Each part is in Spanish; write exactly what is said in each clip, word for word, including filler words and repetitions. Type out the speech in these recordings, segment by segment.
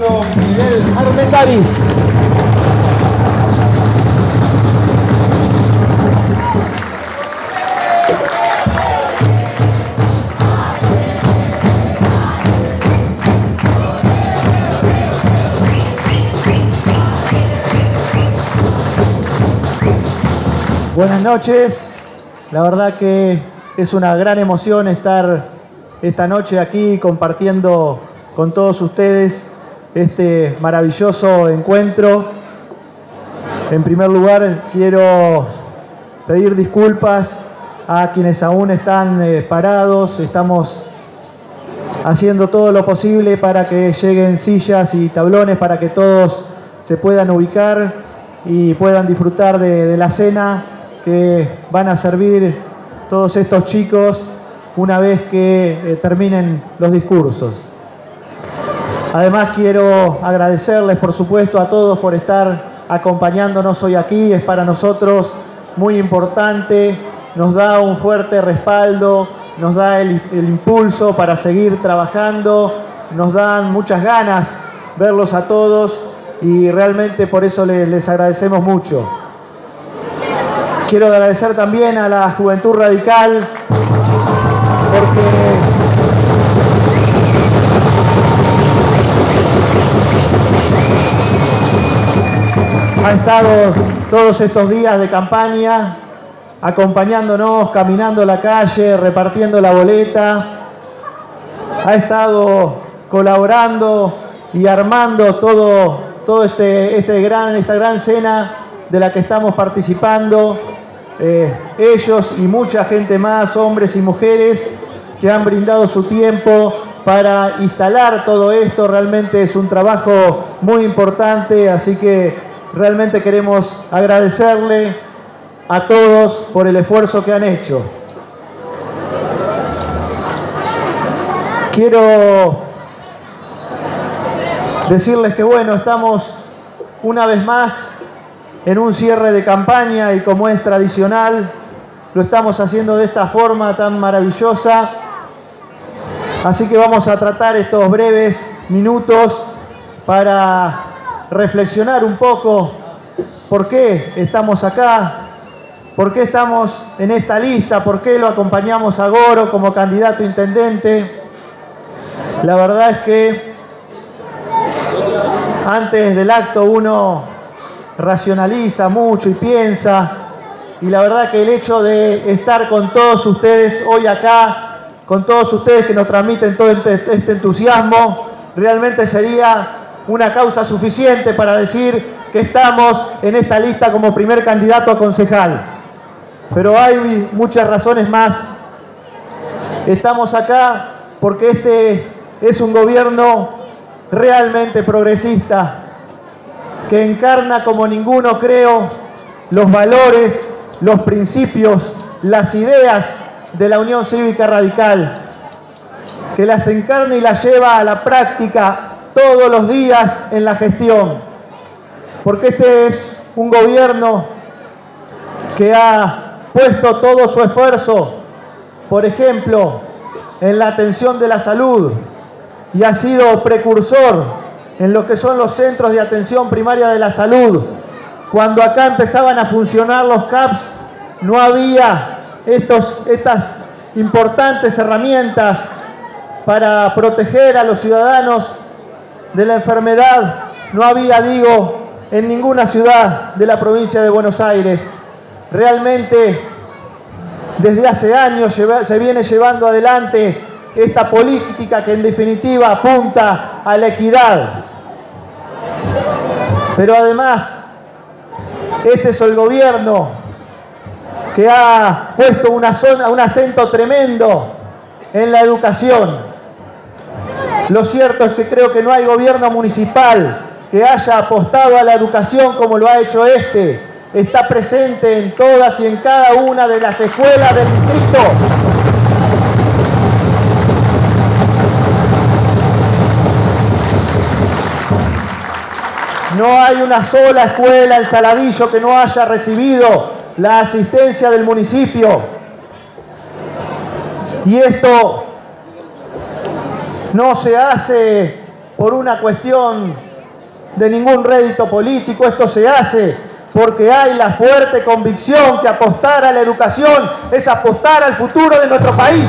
Miguel Armendáriz. Buenas noches. La verdad que es una gran emoción estar esta noche aquí compartiendo con todos ustedes este maravilloso encuentro. En primer lugar, quiero pedir disculpas a quienes aún están eh, parados. Estamos haciendo todo lo posible para que lleguen sillas y tablones para que todos se puedan ubicar y puedan disfrutar de, de la cena que van a servir todos estos chicos una vez que eh, terminen los discursos. Además, quiero agradecerles, por supuesto, a todos por estar acompañándonos hoy aquí. Es para nosotros muy importante, nos da un fuerte respaldo, nos da el, el impulso para seguir trabajando, nos dan muchas ganas verlos a todos y realmente por eso les, les agradecemos mucho. Quiero agradecer también a la Juventud Radical porque ha estado todos estos días de campaña acompañándonos, caminando la calle, repartiendo la boleta. Ha estado colaborando y armando todo, todo este, este gran, esta gran cena de la que estamos participando. Eh, ellos y mucha gente más, hombres y mujeres, que han brindado su tiempo para instalar todo esto. Realmente es un trabajo muy importante, así que realmente queremos agradecerle a todos por el esfuerzo que han hecho. Quiero decirles que, bueno, estamos una vez más en un cierre de campaña y como es tradicional, lo estamos haciendo de esta forma tan maravillosa. Así que vamos a tratar estos breves minutos para reflexionar un poco por qué estamos acá, por qué estamos en esta lista, por qué lo acompañamos a Goro como candidato a intendente. La verdad es que antes del acto uno racionaliza mucho y piensa, y la verdad que el hecho de estar con todos ustedes hoy acá, con todos ustedes que nos transmiten todo este entusiasmo, realmente sería una causa suficiente para decir que estamos en esta lista como primer candidato a concejal. Pero hay muchas razones más. Estamos acá porque este es un gobierno realmente progresista, que encarna como ninguno, creo, los valores, los principios, las ideas de la Unión Cívica Radical, que las encarna y las lleva a la práctica todos los días en la gestión. Porque este es un gobierno que ha puesto todo su esfuerzo, por ejemplo, en la atención de la salud, y ha sido precursor en lo que son los centros de atención primaria de la salud. Cuando acá empezaban a funcionar los C A P S, no había estos, estas importantes herramientas para proteger a los ciudadanos de la enfermedad. No había, digo, en ninguna ciudad de la provincia de Buenos Aires. Realmente, desde hace años se viene llevando adelante esta política que en definitiva apunta a la equidad. Pero además, este es el gobierno que ha puesto una zona, un acento tremendo en la educación. Lo cierto es que creo que no hay gobierno municipal que haya apostado a la educación como lo ha hecho este. Está presente en todas y en cada una de las escuelas del distrito. No hay una sola escuela en Saladillo que no haya recibido la asistencia del municipio. Y esto no se hace por una cuestión de ningún rédito político, esto se hace porque hay la fuerte convicción que apostar a la educación es apostar al futuro de nuestro país.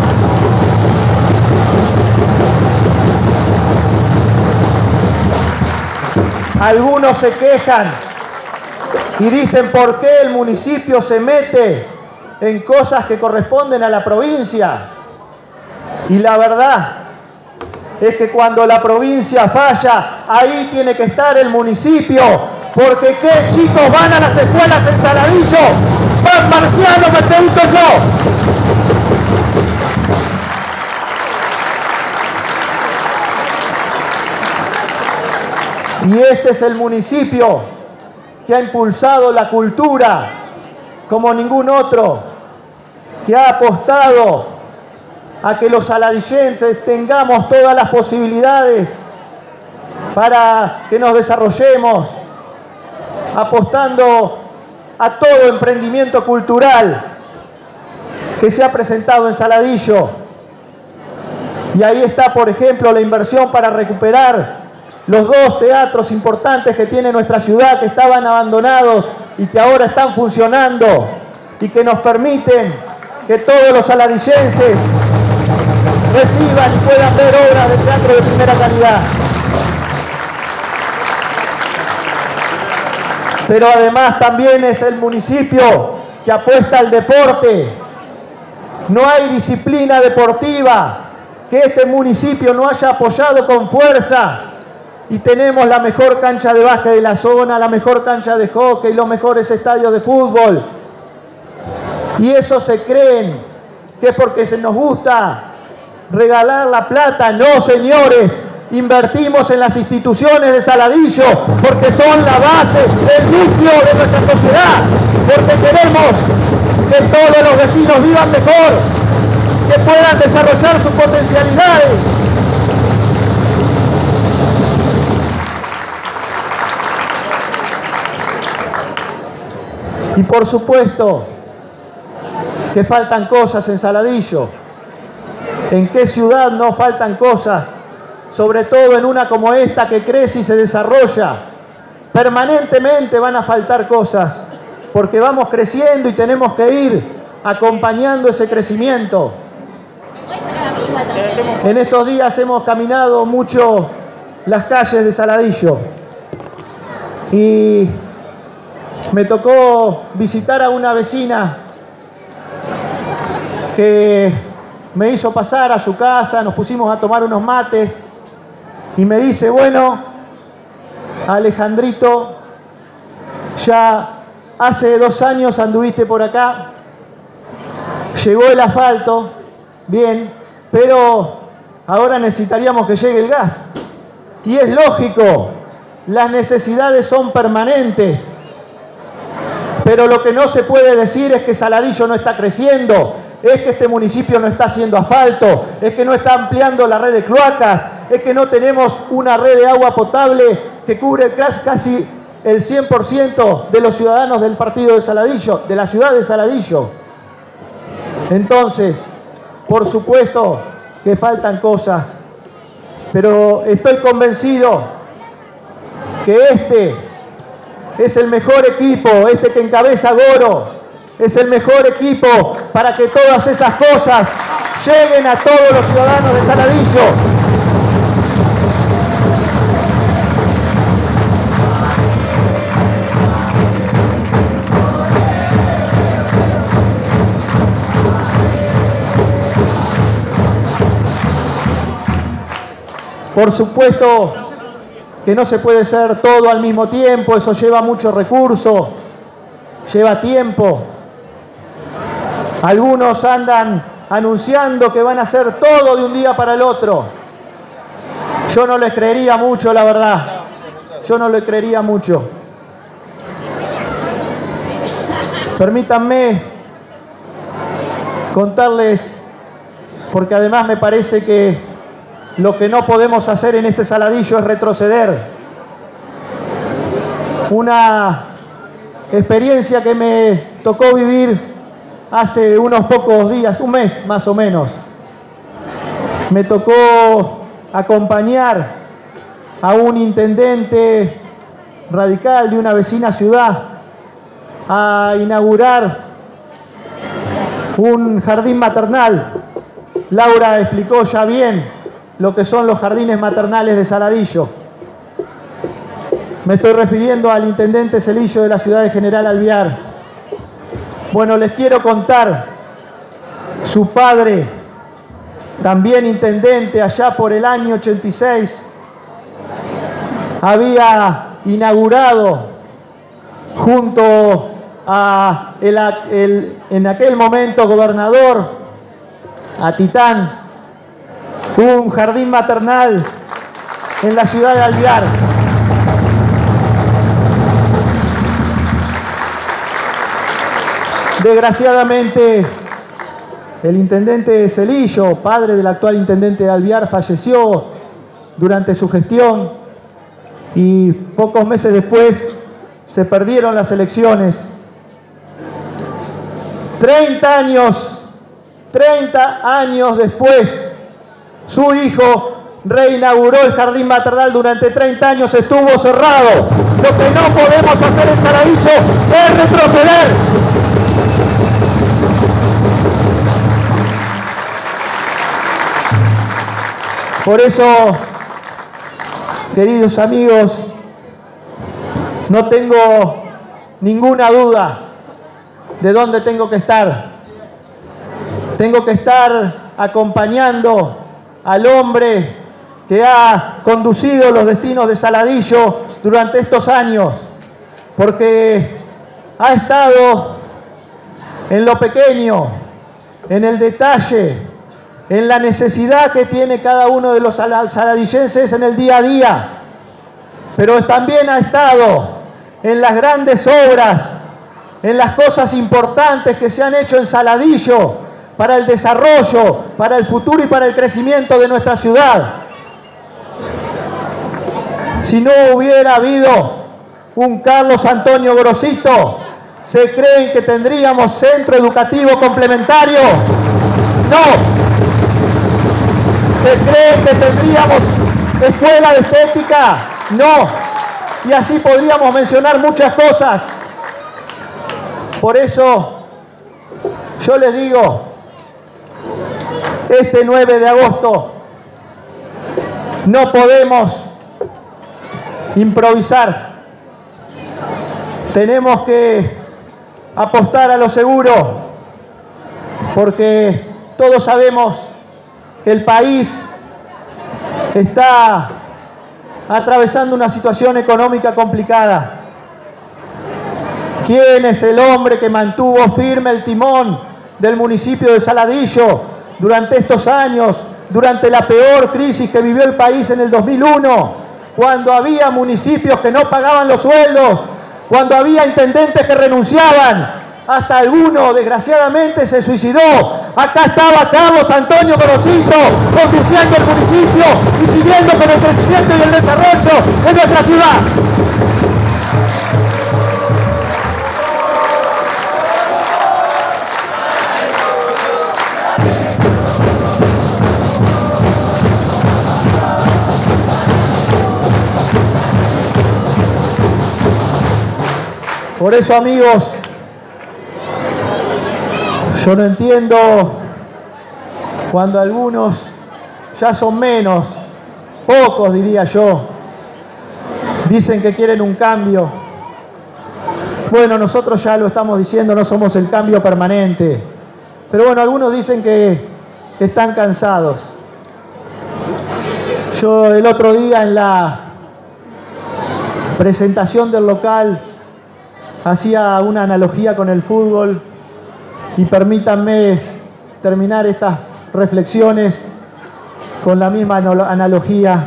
Algunos se quejan y dicen por qué el municipio se mete en cosas que corresponden a la provincia. Y la verdad es que cuando la provincia falla, ahí tiene que estar el municipio. Porque ¿qué chicos van a las escuelas en Saladillo? ¡Van marcianos, me pregunto yo! Y este es el municipio que ha impulsado la cultura como ningún otro, que ha apostado a que los saladillenses tengamos todas las posibilidades para que nos desarrollemos, apostando a todo emprendimiento cultural que se ha presentado en Saladillo. Y ahí está, por ejemplo, la inversión para recuperar los dos teatros importantes que tiene nuestra ciudad, que estaban abandonados y que ahora están funcionando y que nos permiten que todos los saladillenses reciban y puedan ver obras de teatro de primera calidad. Pero además también es el municipio que apuesta al deporte. No hay disciplina deportiva que este municipio no haya apoyado con fuerza. Y tenemos la mejor cancha de básquet de la zona, la mejor cancha de hockey, los mejores estadios de fútbol. Y eso se creen que es porque se nos gusta regalar la plata. No, señores. Invertimos en las instituciones de Saladillo porque son la base, el núcleo de nuestra sociedad, porque queremos que todos los vecinos vivan mejor, que puedan desarrollar sus potencialidades. Y por supuesto que faltan cosas en Saladillo. ¿En qué ciudad no faltan cosas? Sobre todo en una como esta que crece y se desarrolla. Permanentemente van a faltar cosas, porque vamos creciendo y tenemos que ir acompañando ese crecimiento. En estos días hemos caminado mucho las calles de Saladillo y me tocó visitar a una vecina que me hizo pasar a su casa, nos pusimos a tomar unos mates. Y me dice, bueno, Alejandrito, ya hace dos años anduviste por acá, llegó el asfalto, bien, pero ahora necesitaríamos que llegue el gas. Y es lógico, las necesidades son permanentes, pero lo que no se puede decir es que Saladillo no está creciendo, es que este municipio no está haciendo asfalto, es que no está ampliando la red de cloacas, es que no tenemos una red de agua potable que cubre casi el cien por ciento de los ciudadanos del partido de Saladillo, de la ciudad de Saladillo. Entonces, por supuesto que faltan cosas, pero estoy convencido que este es el mejor equipo, este que encabeza Goro, es el mejor equipo para que todas esas cosas lleguen a todos los ciudadanos de Saladillo. Por supuesto que no se puede hacer todo al mismo tiempo, eso lleva mucho recurso, lleva tiempo. Algunos andan anunciando que van a hacer todo de un día para el otro. Yo no les creería mucho, la verdad. Yo no les creería mucho. Permítanme contarles, porque además me parece que lo que no podemos hacer en este Saladillo es retroceder. Una experiencia que me tocó vivir hace unos pocos días, un mes más o menos. Me tocó acompañar a un intendente radical de una vecina ciudad a inaugurar un jardín maternal. Laura explicó ya bien lo que son los jardines maternales de Saladillo. Me estoy refiriendo al intendente Celillo de la ciudad de General Alvear. Bueno, les quiero contar, su padre, también intendente allá por el año ochenta y seis, había inaugurado junto a el, el, en aquel momento gobernador, a Titán, un jardín maternal en la ciudad de Alvear. Desgraciadamente, el intendente Celillo, padre del actual intendente de Alvear, falleció durante su gestión y pocos meses después se perdieron las elecciones. treinta años, treinta años después, su hijo reinauguró el jardín maternal. Durante treinta años estuvo cerrado. Lo que no podemos hacer en Saladillo es retroceder. Por eso, queridos amigos, no tengo ninguna duda de dónde tengo que estar. Tengo que estar acompañando al hombre que ha conducido los destinos de Saladillo durante estos años, porque ha estado en lo pequeño, en el detalle, en la necesidad que tiene cada uno de los saladillenses en el día a día, pero también ha estado en las grandes obras, en las cosas importantes que se han hecho en Saladillo para el desarrollo, para el futuro y para el crecimiento de nuestra ciudad. Si no hubiera habido un Carlos Antonio Grosito, ¿se creen que tendríamos centro educativo complementario? No. ¿Se creen que tendríamos escuela de estética? No. Y así podríamos mencionar muchas cosas. Por eso yo les digo, este nueve de agosto no podemos improvisar. Tenemos que apostar a lo seguro, porque todos sabemos que el país está atravesando una situación económica complicada. ¿Quién es el hombre que mantuvo firme el timón del municipio de Saladillo durante estos años, durante la peor crisis que vivió el país en el dos mil uno, cuando había municipios que no pagaban los sueldos, cuando había intendentes que renunciaban, hasta alguno desgraciadamente se suicidó? Acá estaba Carlos Antonio Grosito conduciendo el municipio y siguiendo con el crecimiento y el desarrollo de nuestra ciudad. Por eso, amigos, yo no entiendo cuando algunos ya son menos, pocos diría yo, dicen que quieren un cambio. Bueno, nosotros ya lo estamos diciendo, no somos el cambio permanente. Pero bueno, algunos dicen que, que están cansados. Yo el otro día en la presentación del local hacía una analogía con el fútbol y permítanme terminar estas reflexiones con la misma analogía,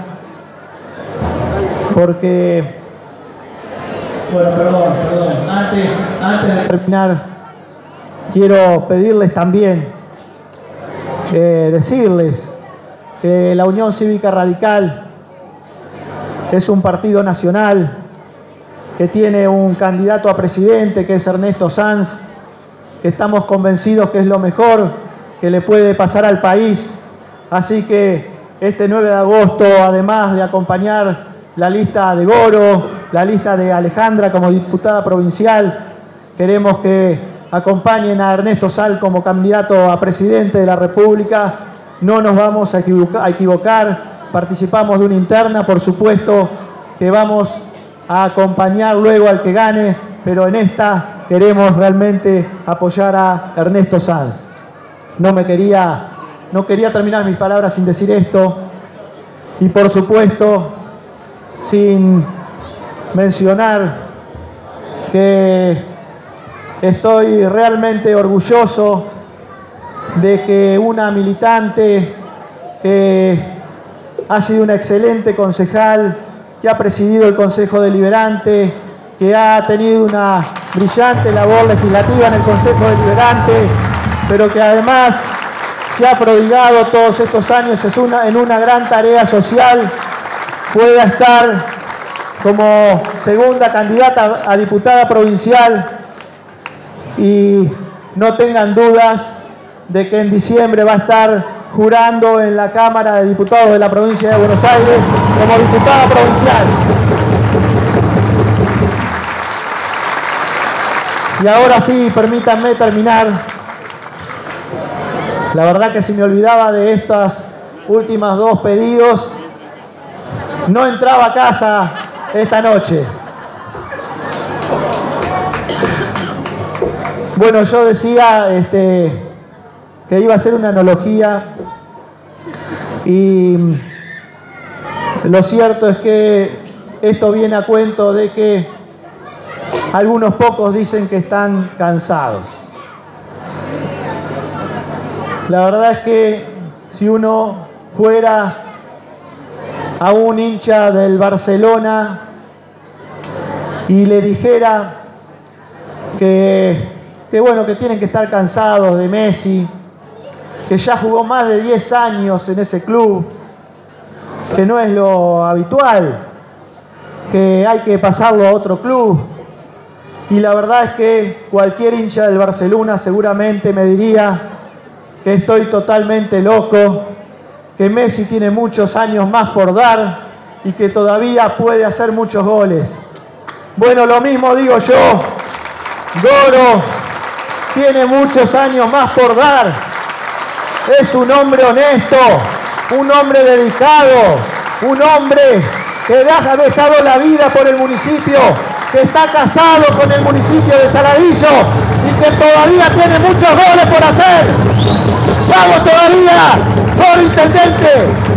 porque, bueno, perdón, perdón, antes, antes de terminar, quiero pedirles también, eh, decirles que la Unión Cívica Radical es un partido nacional que tiene un candidato a presidente que es Ernesto Sanz, que estamos convencidos que es lo mejor que le puede pasar al país. Así que este nueve de agosto, además de acompañar la lista de Goro, la lista de Alejandra como diputada provincial. Queremos que acompañen a Ernesto Sal como candidato a presidente de la República. No nos vamos a equivocar, a equivocar. Participamos de una interna, por supuesto que vamos a acompañar luego al que gane, pero en esta queremos realmente apoyar a Ernesto Sanz. No me quería, no quería terminar mis palabras sin decir esto, y por supuesto sin mencionar que estoy realmente orgulloso de que una militante que ha sido una excelente concejal, que ha presidido el Consejo Deliberante, que ha tenido una brillante labor legislativa en el Consejo Deliberante, pero que además se ha prodigado todos estos años es una, en una gran tarea social, pueda estar como segunda candidata a diputada provincial, y no tengan dudas de que en diciembre va a estar jurando en la Cámara de Diputados de la provincia de Buenos Aires como diputada provincial. Y ahora sí, permítanme terminar. La verdad que si me olvidaba de estas últimas dos pedidos, no entraba a casa esta noche. Bueno, yo decía este, que iba a hacer una analogía, y lo cierto es que esto viene a cuento de que algunos pocos dicen que están cansados. La verdad es que si uno fuera a un hincha del Barcelona y le dijera que, que bueno, que tienen que estar cansados de Messi, que ya jugó más de diez años en ese club, que no es lo habitual, que hay que pasarlo a otro club. Y la verdad es que cualquier hincha del Barcelona seguramente me diría que estoy totalmente loco, que Messi tiene muchos años más por dar y que todavía puede hacer muchos goles. Bueno, lo mismo digo yo. Goro tiene muchos años más por dar. Es un hombre honesto, un hombre dedicado, un hombre que ha dejado la vida por el municipio, que está casado con el municipio de Saladillo y que todavía tiene muchos goles por hacer. ¡Vamos todavía! ¡Por intendente!